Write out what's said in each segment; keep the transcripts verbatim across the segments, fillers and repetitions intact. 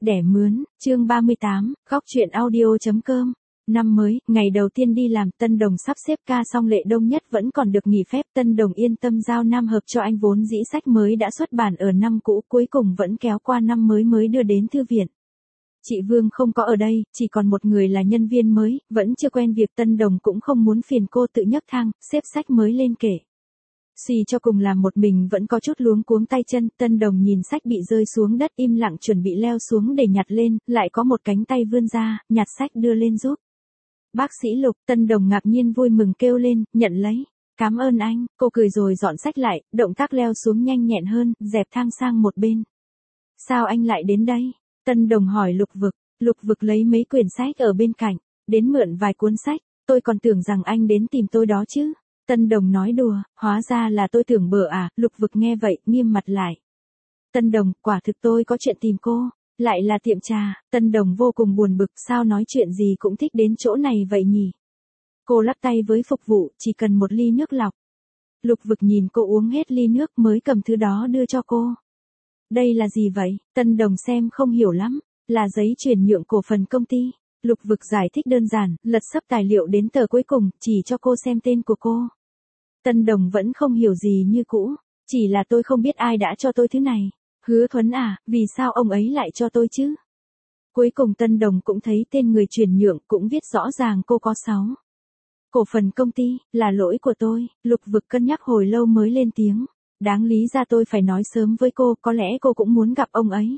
Đẻ mướn, chương ba mươi tám, góc truyện audio.com. Năm mới, ngày đầu tiên đi làm, Tân Đồng sắp xếp ca xong Lệ Đông Nhất vẫn còn được nghỉ phép. Tân Đồng yên tâm giao Nam Hợp cho anh, vốn dĩ sách mới đã xuất bản ở năm cũ, cuối cùng vẫn kéo qua năm mới mới đưa đến thư viện. Chị Vương không có ở đây, chỉ còn một người là nhân viên mới, vẫn chưa quen việc. Tân Đồng cũng không muốn phiền cô tự nhấc thang, xếp sách mới lên kệ. Suy cho cùng làm một mình vẫn có chút luống cuống tay chân. Tân Đồng nhìn sách bị rơi xuống đất im lặng chuẩn bị leo xuống để nhặt lên, lại có một cánh tay vươn ra, nhặt sách đưa lên giúp. Bác sĩ Lục. Tân Đồng ngạc nhiên vui mừng kêu lên, nhận lấy. Cảm ơn anh. Cô cười rồi dọn sách lại, động tác leo xuống nhanh nhẹn hơn, dẹp thang sang một bên. Sao anh lại đến đây? Tân Đồng hỏi Lục Vực. Lục Vực lấy mấy quyển sách ở bên cạnh, đến mượn vài cuốn sách. Tôi còn tưởng rằng anh đến tìm tôi đó chứ. Tân Đồng nói đùa, hóa ra là tôi tưởng bừa à. Lục Vực nghe vậy, nghiêm mặt lại. Tân Đồng, quả thực tôi có chuyện tìm cô. Lại là tiệm trà. Tân Đồng vô cùng buồn bực, sao nói chuyện gì cũng thích đến chỗ này vậy nhỉ? Cô lắc tay với phục vụ, chỉ cần một ly nước lọc. Lục Vực nhìn cô uống hết ly nước mới cầm thứ đó đưa cho cô. Đây là gì vậy? Tân Đồng xem không hiểu lắm. Là giấy chuyển nhượng cổ phần công ty. Lục Vực giải thích đơn giản, lật sấp tài liệu đến tờ cuối cùng, chỉ cho cô xem tên của cô. Tân Đồng vẫn không hiểu gì như cũ. Chỉ là tôi không biết ai đã cho tôi thứ này. Hứa Thuấn à, vì sao ông ấy lại cho tôi chứ? Cuối cùng Tân Đồng cũng thấy tên người chuyển nhượng, cũng viết rõ ràng cô có sáu cổ phần công ty. Là lỗi của tôi. Lục Vực cân nhắc hồi lâu mới lên tiếng. Đáng lý ra tôi phải nói sớm với cô, có lẽ cô cũng muốn gặp ông ấy.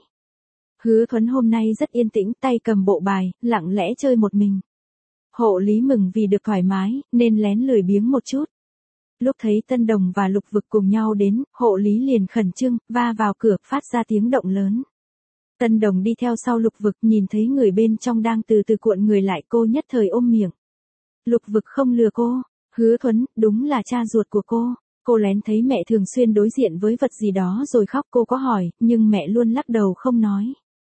Hứa Thuấn hôm nay rất yên tĩnh, tay cầm bộ bài, lặng lẽ chơi một mình. Hộ lý mừng vì được thoải mái, nên lén lười biếng một chút. Lúc thấy Tân Đồng và Lục Vực cùng nhau đến, hộ lý liền khẩn trương, va vào cửa, phát ra tiếng động lớn. Tân Đồng đi theo sau Lục Vực, nhìn thấy người bên trong đang từ từ cuộn người lại, cô nhất thời ôm miệng. Lục Vực không lừa cô. Hứa Thuấn, đúng là cha ruột của cô. Cô lén thấy mẹ thường xuyên đối diện với vật gì đó rồi khóc. Cô có hỏi, nhưng mẹ luôn lắc đầu không nói.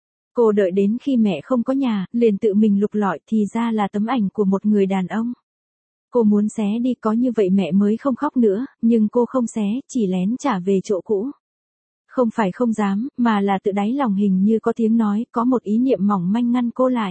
Cô đợi đến khi mẹ không có nhà, liền tự mình lục lọi, thì ra là tấm ảnh của một người đàn ông. Cô muốn xé đi, có như vậy mẹ mới không khóc nữa, nhưng cô không xé, chỉ lén trả về chỗ cũ. Không phải không dám, mà là tự đáy lòng hình như có tiếng nói, có một ý niệm mỏng manh ngăn cô lại.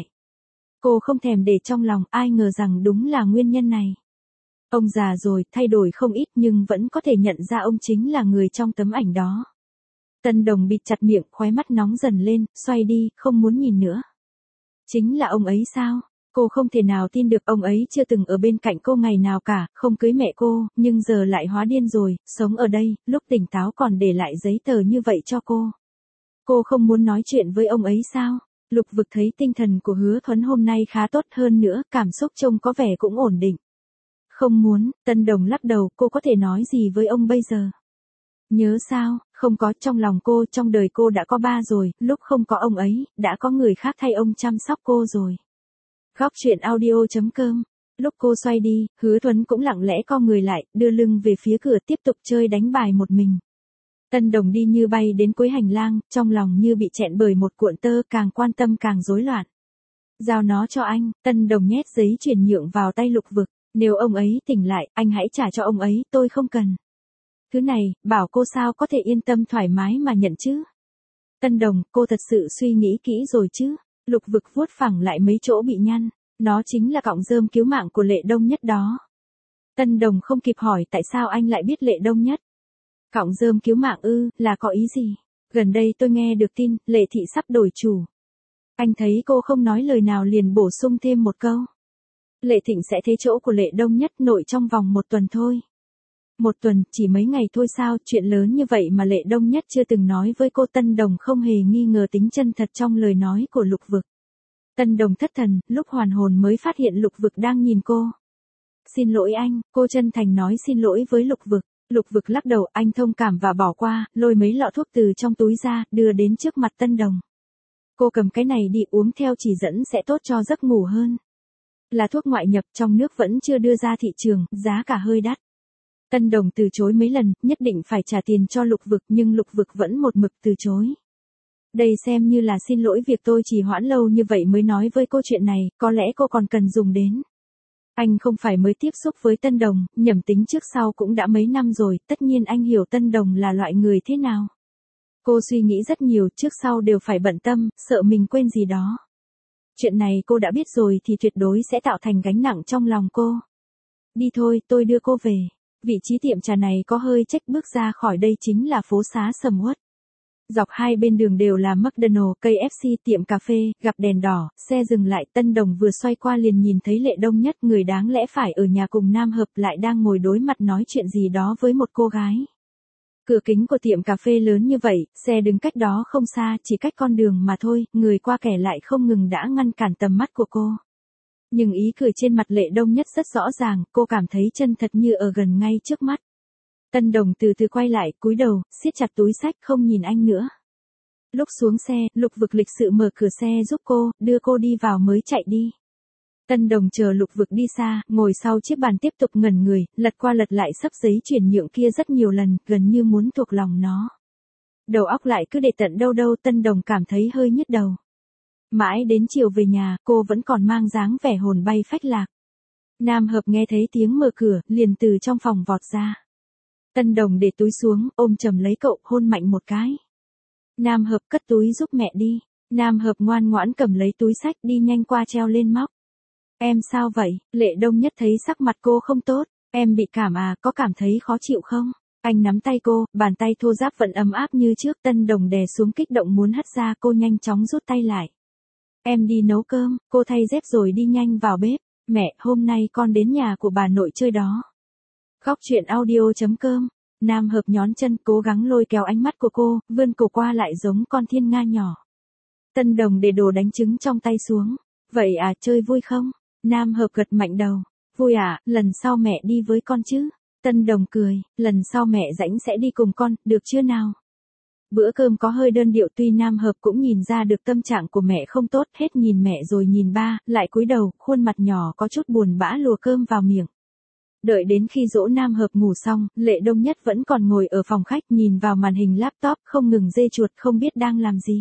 Cô không thèm để trong lòng, ai ngờ rằng đúng là nguyên nhân này. Ông già rồi, thay đổi không ít nhưng vẫn có thể nhận ra ông chính là người trong tấm ảnh đó. Tân Đồng bịt chặt miệng, khóe mắt nóng dần lên, xoay đi, không muốn nhìn nữa. Chính là ông ấy sao? Cô không thể nào tin được, ông ấy chưa từng ở bên cạnh cô ngày nào cả, không cưới mẹ cô, nhưng giờ lại hóa điên rồi, sống ở đây, lúc tỉnh táo còn để lại giấy tờ như vậy cho cô. Cô không muốn nói chuyện với ông ấy sao? Lục Vực thấy tinh thần của Hứa Thuấn hôm nay khá tốt hơn nữa, cảm xúc trông có vẻ cũng ổn định. Không muốn. Tân Đồng lắc đầu, cô có thể nói gì với ông bây giờ? Nhớ sao? Không có, trong lòng cô, trong đời cô đã có ba rồi, lúc không có ông ấy, đã có người khác thay ông chăm sóc cô rồi. Góc truyện audio.com. Lúc cô xoay đi, Hứa Thuấn cũng lặng lẽ co người lại, đưa lưng về phía cửa tiếp tục chơi đánh bài một mình. Tân Đồng đi như bay đến cuối hành lang, trong lòng như bị chẹn bởi một cuộn tơ, càng quan tâm càng rối loạn. Giao nó cho anh. Tân Đồng nhét giấy chuyển nhượng vào tay Lục Vực. Nếu ông ấy tỉnh lại, anh hãy trả cho ông ấy, tôi không cần. Thứ này, bảo cô sao có thể yên tâm thoải mái mà nhận chứ? Tân Đồng, cô thật sự suy nghĩ kỹ rồi chứ? Lục Vực vuốt phẳng lại mấy chỗ bị nhăn. Nó chính là cọng rơm cứu mạng của Lệ Đông Nhất đó. Tân Đồng không kịp hỏi tại sao anh lại biết Lệ Đông Nhất. Cọng rơm cứu mạng ư, là có ý gì? Gần đây tôi nghe được tin, Lệ Thị sắp đổi chủ. Anh thấy cô không nói lời nào liền bổ sung thêm một câu. Lệ Thịnh sẽ thế chỗ của Lệ Đông Nhất nội trong vòng một tuần thôi. Một tuần, chỉ mấy ngày thôi sao, chuyện lớn như vậy mà Lệ Đông Nhất chưa từng nói với cô. Tân Đồng không hề nghi ngờ tính chân thật trong lời nói của Lục Vực. Tân Đồng thất thần, lúc hoàn hồn mới phát hiện Lục Vực đang nhìn cô. Xin lỗi anh, cô chân thành nói xin lỗi với Lục Vực. Lục Vực lắc đầu, anh thông cảm và bỏ qua, lôi mấy lọ thuốc từ trong túi ra, đưa đến trước mặt Tân Đồng. Cô cầm cái này đi uống theo chỉ dẫn sẽ tốt cho giấc ngủ hơn. Là thuốc ngoại nhập, trong nước vẫn chưa đưa ra thị trường, giá cả hơi đắt. Tân Đồng từ chối mấy lần, nhất định phải trả tiền cho Lục Vực nhưng Lục Vực vẫn một mực từ chối. Đây xem như là xin lỗi việc tôi trì hoãn lâu như vậy mới nói với cô chuyện này, có lẽ cô còn cần dùng đến. Anh không phải mới tiếp xúc với Tân Đồng, nhầm tính trước sau cũng đã mấy năm rồi, tất nhiên anh hiểu Tân Đồng là loại người thế nào. Cô suy nghĩ rất nhiều, trước sau đều phải bận tâm, sợ mình quên gì đó. Chuyện này cô đã biết rồi thì tuyệt đối sẽ tạo thành gánh nặng trong lòng cô. Đi thôi, tôi đưa cô về. Vị trí tiệm trà này có hơi chệch, bước ra khỏi đây chính là phố xá sầm uất. Dọc hai bên đường đều là McDonald's, ca ép xê, tiệm cà phê, gặp đèn đỏ, xe dừng lại, Tân Đồng vừa xoay qua liền nhìn thấy Lệ Đông Nhất, người đáng lẽ phải ở nhà cùng Nam Hợp lại đang ngồi đối mặt nói chuyện gì đó với một cô gái. Cửa kính của tiệm cà phê lớn như vậy, xe đứng cách đó không xa, chỉ cách con đường mà thôi, người qua kẻ lại không ngừng đã ngăn cản tầm mắt của cô. Nhưng ý cười trên mặt Lệ Đông Nhất rất rõ ràng, cô cảm thấy chân thật như ở gần ngay trước mắt. Tân Đồng từ từ quay lại, cúi đầu, siết chặt túi xách không nhìn anh nữa. Lúc xuống xe, Lục Vực lịch sự mở cửa xe giúp cô, đưa cô đi vào mới chạy đi. Tân Đồng chờ Lục Vực đi xa, ngồi sau chiếc bàn tiếp tục ngẩn người, lật qua lật lại sấp giấy chuyển nhượng kia rất nhiều lần, gần như muốn thuộc lòng nó. Đầu óc lại cứ để tận đâu đâu, Tân Đồng cảm thấy hơi nhức đầu. Mãi đến chiều về nhà, cô vẫn còn mang dáng vẻ hồn bay phách lạc. Nam Hợp nghe thấy tiếng mở cửa, liền từ trong phòng vọt ra. Tân Đồng để túi xuống, ôm chầm lấy cậu, hôn mạnh một cái. Nam Hợp cất túi giúp mẹ đi. Nam Hợp ngoan ngoãn cầm lấy túi xách đi nhanh qua treo lên móc. Em sao vậy? Lệ Đông Nhất thấy sắc mặt cô không tốt. Em bị cảm à, có cảm thấy khó chịu không? Anh nắm tay cô, bàn tay thô ráp vẫn ấm áp như trước. Tân Đồng đè xuống kích động muốn hất ra, cô nhanh chóng rút tay lại. Em đi nấu cơm, cô thay dép rồi đi nhanh vào bếp. Mẹ, hôm nay con đến nhà của bà nội chơi đó. Góc truyện audio chấm com. Nam Hợp nhón chân, cố gắng lôi kéo ánh mắt của cô, vươn cổ qua lại giống con thiên nga nhỏ. Tân Đồng để đồ đánh trứng trong tay xuống. Vậy à, chơi vui không? Nam Hợp gật mạnh đầu. Vui à, lần sau mẹ đi với con chứ? Tân Đồng cười, lần sau mẹ rảnh sẽ đi cùng con, được chưa nào? Bữa cơm có hơi đơn điệu, tuy Nam Hợp cũng nhìn ra được tâm trạng của mẹ không tốt, hết nhìn mẹ rồi nhìn ba, lại cúi đầu, khuôn mặt nhỏ có chút buồn bã lùa cơm vào miệng. Đợi đến khi dỗ Nam Hợp ngủ xong, Lệ Đông Nhất vẫn còn ngồi ở phòng khách nhìn vào màn hình laptop không ngừng dê chuột không biết đang làm gì.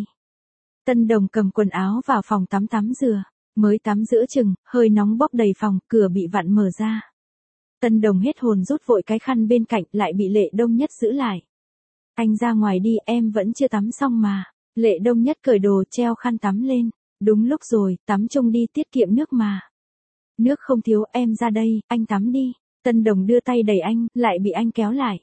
Tân Đồng cầm quần áo vào phòng tắm tắm rửa, mới tắm giữa chừng, hơi nóng bốc đầy phòng, cửa bị vặn mở ra. Tân Đồng hết hồn rút vội cái khăn bên cạnh, lại bị Lệ Đông Nhất giữ lại. Anh ra ngoài đi, em vẫn chưa tắm xong mà. Lệ Đông Nhất cởi đồ treo khăn tắm lên. Đúng lúc rồi, tắm chung đi, tiết kiệm nước mà. Nước không thiếu, em ra đây, anh tắm đi. Tân Đồng đưa tay đẩy anh, lại bị anh kéo lại.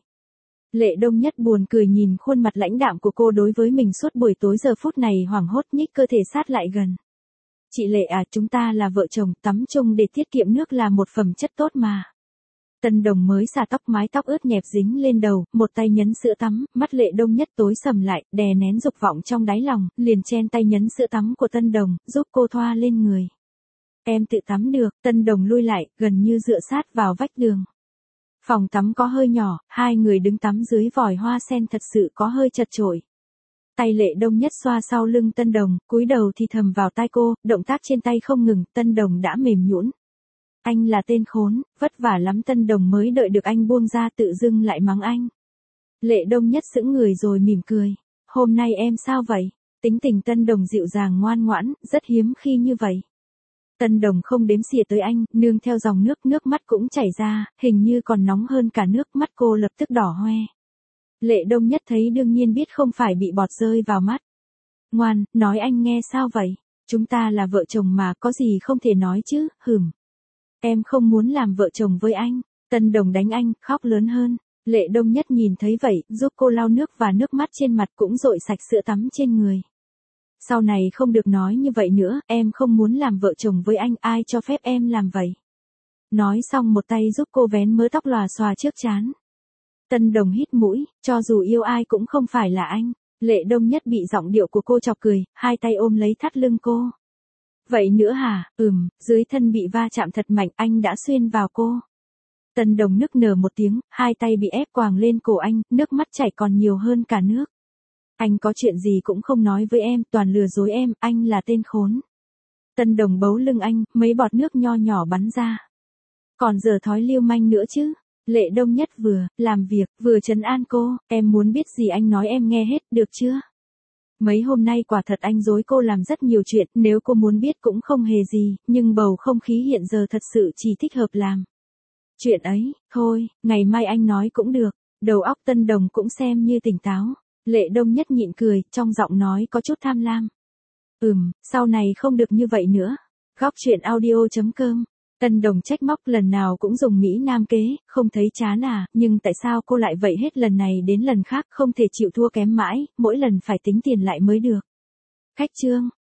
Lệ Đông Nhất buồn cười nhìn khuôn mặt lãnh đạm của cô đối với mình suốt buổi tối, giờ phút này hoảng hốt nhích cơ thể sát lại gần. Chị Lệ à, chúng ta là vợ chồng, tắm chung để tiết kiệm nước là một phẩm chất tốt mà. Tân Đồng mới xả tóc, mái tóc ướt nhẹp dính lên đầu, một tay nhấn sữa tắm, mắt Lệ Đông Nhất tối sầm lại, đè nén dục vọng trong đáy lòng, liền chen tay nhấn sữa tắm của Tân Đồng, giúp cô thoa lên người. Em tự tắm được. Tân Đồng lui lại, gần như dựa sát vào vách tường. Phòng tắm có hơi nhỏ, hai người đứng tắm dưới vòi hoa sen thật sự có hơi chật chội. Tay Lệ Đông Nhất xoa sau lưng Tân Đồng, cúi đầu thì thầm vào tai cô, động tác trên tay không ngừng, Tân Đồng đã mềm nhũn. Anh là tên khốn, vất vả lắm. Tân Đồng mới đợi được anh buông ra tự dưng lại mắng anh. Lệ Đông Nhất sững người rồi mỉm cười. Hôm nay em sao vậy? Tính tình Tân Đồng dịu dàng ngoan ngoãn, rất hiếm khi như vậy. Tân Đồng không đếm xỉa tới anh, nương theo dòng nước, nước mắt cũng chảy ra, hình như còn nóng hơn cả nước, mắt cô lập tức đỏ hoe. Lệ Đông Nhất thấy đương nhiên biết không phải bị bọt rơi vào mắt. Ngoan, nói anh nghe sao vậy? Chúng ta là vợ chồng mà, có gì không thể nói chứ, hừm. Em không muốn làm vợ chồng với anh. Tân Đồng đánh anh, khóc lớn hơn. Lệ Đông Nhất nhìn thấy vậy, giúp cô lau nước và nước mắt trên mặt, cũng dội sạch sữa tắm trên người. Sau này không được nói như vậy nữa, em không muốn làm vợ chồng với anh, ai cho phép em làm vậy? Nói xong một tay giúp cô vén mớ tóc lòa xòa trước trán. Tân Đồng hít mũi, cho dù yêu ai cũng không phải là anh. Lệ Đông Nhất bị giọng điệu của cô chọc cười, hai tay ôm lấy thắt lưng cô. Vậy nữa hả? Ừm, dưới thân bị va chạm thật mạnh, anh đã xuyên vào cô. Tân Đồng nức nở một tiếng, hai tay bị ép quàng lên cổ anh, nước mắt chảy còn nhiều hơn cả nước. Anh có chuyện gì cũng không nói với em, toàn lừa dối em, anh là tên khốn. Tân Đồng bấu lưng anh, mấy bọt nước nho nhỏ bắn ra. Còn giờ thói lưu manh nữa chứ. Lệ Đông Nhất vừa làm việc, vừa trấn an cô, em muốn biết gì anh nói em nghe hết, được chưa? Mấy hôm nay quả thật anh dối cô làm rất nhiều chuyện, nếu cô muốn biết cũng không hề gì, nhưng bầu không khí hiện giờ thật sự chỉ thích hợp làm chuyện ấy, thôi, ngày mai anh nói cũng được. Đầu óc Tân Đồng cũng xem như tỉnh táo. Lệ Đông Nhất nhịn cười, trong giọng nói có chút tham lam. Ừm, sau này không được như vậy nữa. Góc chuyện audio.com. Tân Đồng trách móc lần nào cũng dùng Mỹ Nam kế, không thấy chán à, nhưng tại sao cô lại vậy hết lần này đến lần khác không thể chịu thua kém mãi, mỗi lần phải tính tiền lại mới được. Khách trương.